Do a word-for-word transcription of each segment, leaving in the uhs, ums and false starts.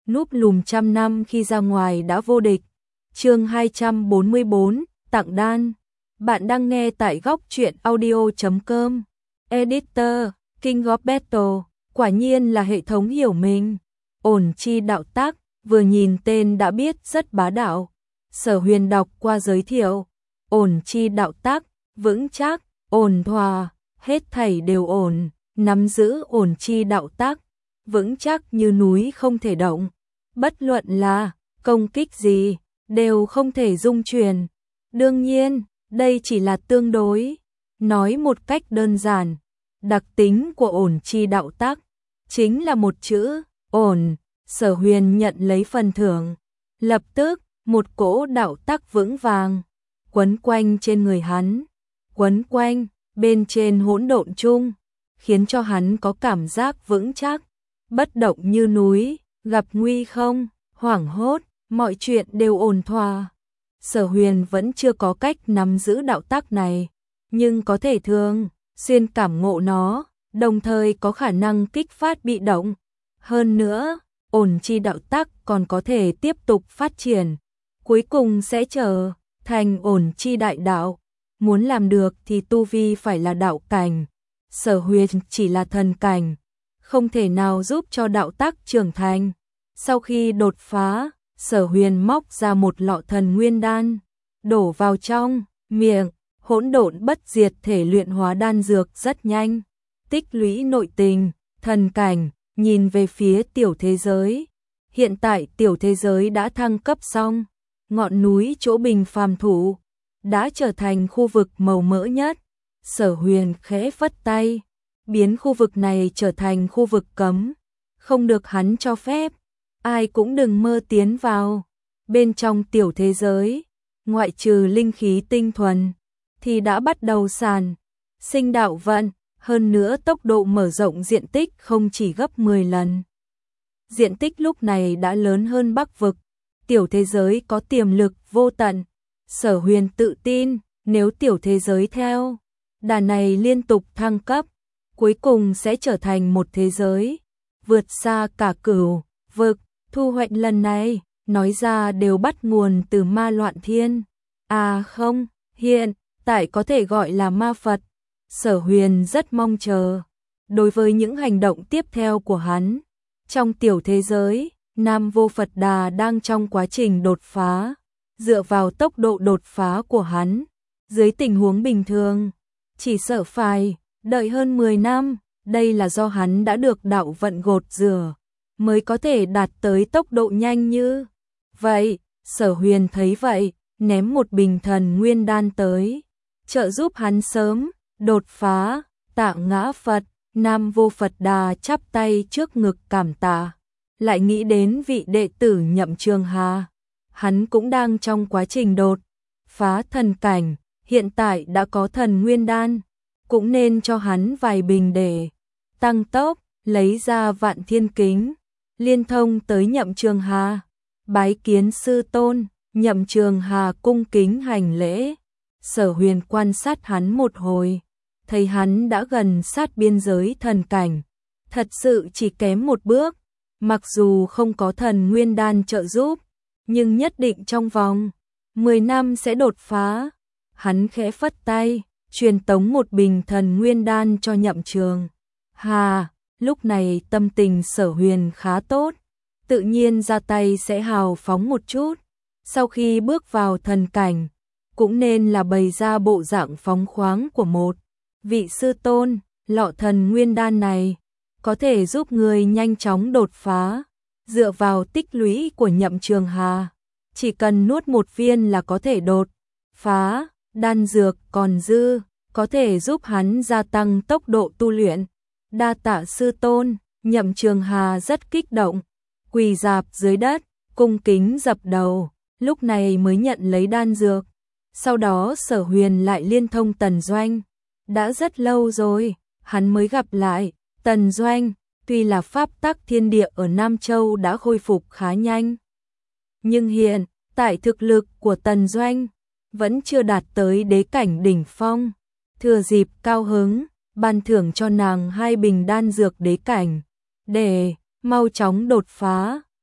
núp lùm trăm năm khi ra ngoài đã vô địch. Chương hai trăm bốn mươi bốn, tặng đan. Bạn đang nghe tại góc truyện audio chấm com. Editor, King of Battle, quả nhiên là hệ thống hiểu mình. Ổn chi đạo tác, vừa nhìn tên đã biết rất bá đạo. Sở Huyền đọc qua giới thiệu. Ổn chi đạo tác, vững chắc, ổn thỏa, hết thảy đều ổn, nắm giữ ổn chi đạo tác, vững chắc như núi không thể động. Bất luận là công kích gì, đều không thể dung chuyển. Đương nhiên, đây chỉ là tương đối. Nói một cách đơn giản, đặc tính của ổn chi đạo tác chính là một chữ, ổn. Sở Huyền nhận lấy phần thưởng. Lập tức, một cỗ đạo tác vững vàng quấn quanh trên người hắn, quấn quanh bên trên hỗn độn chung, khiến cho hắn có cảm giác vững chắc, bất động như núi, gặp nguy không, hoảng hốt, mọi chuyện đều ổn thỏa. Sở Huyền vẫn chưa có cách nắm giữ đạo tác này, nhưng có thể thường xuyên cảm ngộ nó, đồng thời có khả năng kích phát bị động. Hơn nữa, ổn chi đạo tác còn có thể tiếp tục phát triển, cuối cùng sẽ trở thành ổn chi đại đạo. Muốn làm được thì tu vi phải là đạo cảnh. Sở Huyền chỉ là thần cảnh, không thể nào giúp cho đạo tác trưởng thành. Sau khi đột phá, Sở Huyền móc ra một lọ thần nguyên đan, đổ vào trong miệng, hỗn độn bất diệt thể luyện hóa đan dược rất nhanh, tích lũy nội tình, thần cảnh, nhìn về phía tiểu thế giới. Hiện tại tiểu thế giới đã thăng cấp xong, ngọn núi chỗ bình phàm thủ đã trở thành khu vực màu mỡ nhất. Sở Huyền khẽ phất tay, biến khu vực này trở thành khu vực cấm, không được hắn cho phép, ai cũng đừng mơ tiến vào. Bên trong tiểu thế giới, ngoại trừ linh khí tinh thuần, thì đã bắt đầu sản sinh đạo vận, hơn nữa tốc độ mở rộng diện tích không chỉ gấp mười lần. Diện tích lúc này đã lớn hơn Bắc vực, tiểu thế giới có tiềm lực vô tận. Sở Huyền tự tin, nếu tiểu thế giới theo đà này liên tục thăng cấp, cuối cùng sẽ trở thành một thế giới vượt xa cả cửu vực. Thu hoạch lần này, nói ra đều bắt nguồn từ ma loạn thiên. À không, hiện tại có thể gọi là ma Phật. Sở Huyền rất mong chờ đối với những hành động tiếp theo của hắn. Trong tiểu thế giới, Nam Vô Phật Đà đang trong quá trình đột phá. Dựa vào tốc độ đột phá của hắn, dưới tình huống bình thường, chỉ sợ phải đợi hơn mười năm. Đây là do hắn đã được đạo vận gột rửa, mới có thể đạt tới tốc độ nhanh như vậy. Sở Huyền thấy vậy, ném một bình thần nguyên đan tới, trợ giúp hắn sớm đột phá. Tạ Ngã Phật. Nam Vô Phật Đà chắp tay trước ngực cảm tạ, lại nghĩ đến vị đệ tử Nhậm Trường Hà. Hắn cũng đang trong quá trình đột phá thần cảnh, hiện tại đã có thần nguyên đan, cũng nên cho hắn vài bình để tăng tốc. Lấy ra Vạn Thiên Kính, liên thông tới Nhậm Trường Hà, bái kiến sư tôn. Nhậm Trường Hà cung kính hành lễ. Sở Huyền quan sát hắn một hồi, thấy hắn đã gần sát biên giới thần cảnh, thật sự chỉ kém một bước. Mặc dù không có thần nguyên đan trợ giúp, nhưng nhất định trong vòng mười năm sẽ đột phá. Hắn khẽ phất tay, truyền tống một bình thần nguyên đan cho Nhậm Trường Hà. Lúc này tâm tình Sở Huyền khá tốt, tự nhiên ra tay sẽ hào phóng một chút. Sau khi bước vào thần cảnh, cũng nên là bày ra bộ dạng phóng khoáng của một vị sư tôn. Lọ thần nguyên đan này có thể giúp người nhanh chóng đột phá. Dựa vào tích lũy của Nhậm Trường Hà, chỉ cần nuốt một viên là có thể đột phá. Đan dược còn dư, có thể giúp hắn gia tăng tốc độ tu luyện. Đa tạ sư tôn. Nhậm Trường Hà rất kích động, quỳ rạp dưới đất, cung kính dập đầu, lúc này mới nhận lấy đan dược. Sau đó Sở Huyền lại liên thông Tần Doanh. Đã rất lâu rồi, hắn mới gặp lại Tần Doanh. Tuy là pháp tắc thiên địa ở Nam Châu đã khôi phục khá nhanh, nhưng hiện tại thực lực của Tần Doanh vẫn chưa đạt tới đế cảnh đỉnh phong. Thừa dịp cao hứng, ban thưởng cho nàng hai bình đan dược đế cảnh, để mau chóng đột phá.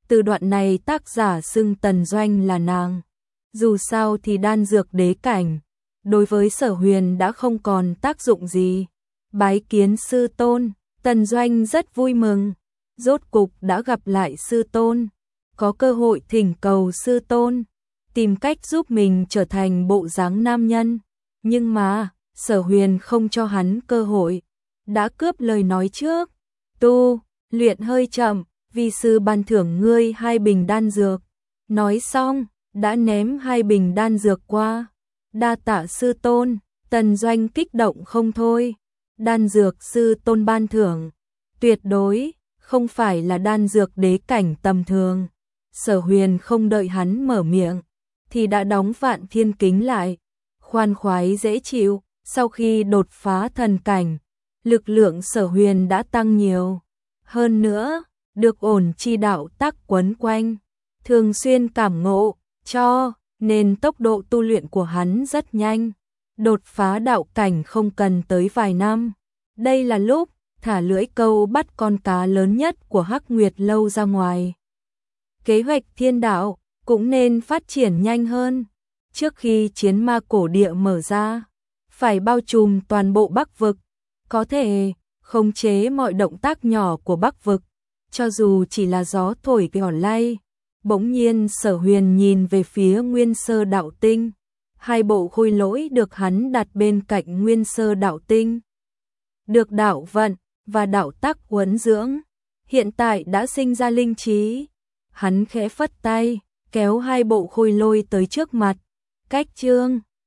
Từ đoạn này tác giả xưng Tần Doanh là nàng. Dù sao thì đan dược đế cảnh, đối với Sở Huyền đã không còn tác dụng gì. Bái kiến sư tôn, Tần Doanh rất vui mừng. Rốt cục đã gặp lại sư tôn. Có cơ hội thỉnh cầu sư tôn tìm cách giúp mình trở thành bộ dáng nam nhân. Nhưng mà, Sở Huyền không cho hắn cơ hội. Đã cướp lời nói trước. Tu, luyện hơi chậm, vi sư ban thưởng ngươi hai bình đan dược. Nói xong, đã ném hai bình đan dược qua. Đa tạ sư tôn, Tần Doanh kích động không thôi. Đan dược sư tôn ban thưởng, tuyệt đối không phải là đan dược đế cảnh tầm thường. Sở Huyền không đợi hắn mở miệng, thì đã đóng Vạn Thiên Kính lại. Khoan khoái dễ chịu, sau khi đột phá thần cảnh, lực lượng Sở Huyền đã tăng nhiều. Hơn nữa, được ổn chi đạo tắc quấn quanh, thường xuyên cảm ngộ, cho nên tốc độ tu luyện của hắn rất nhanh. Đột phá đạo cảnh không cần tới vài năm. Đây là lúc thả lưỡi câu bắt con cá lớn nhất của Hắc Nguyệt Lâu ra ngoài. Kế hoạch thiên đạo cũng nên phát triển nhanh hơn. Trước khi chiến ma cổ địa mở ra, phải bao trùm toàn bộ Bắc vực, có thể khống chế mọi động tác nhỏ của Bắc vực, cho dù chỉ là gió thổi cỏ lay. Bỗng nhiên Sở Huyền nhìn về phía Nguyên Sơ Đạo Tinh. Hai bộ khôi lỗi được hắn đặt bên cạnh Nguyên Sơ Đạo Tinh, được đạo vận và đạo tắc huấn dưỡng, hiện tại đã sinh ra linh trí. Hắn khẽ phất tay, kéo hai bộ khôi lôi tới trước mặt. Cách chương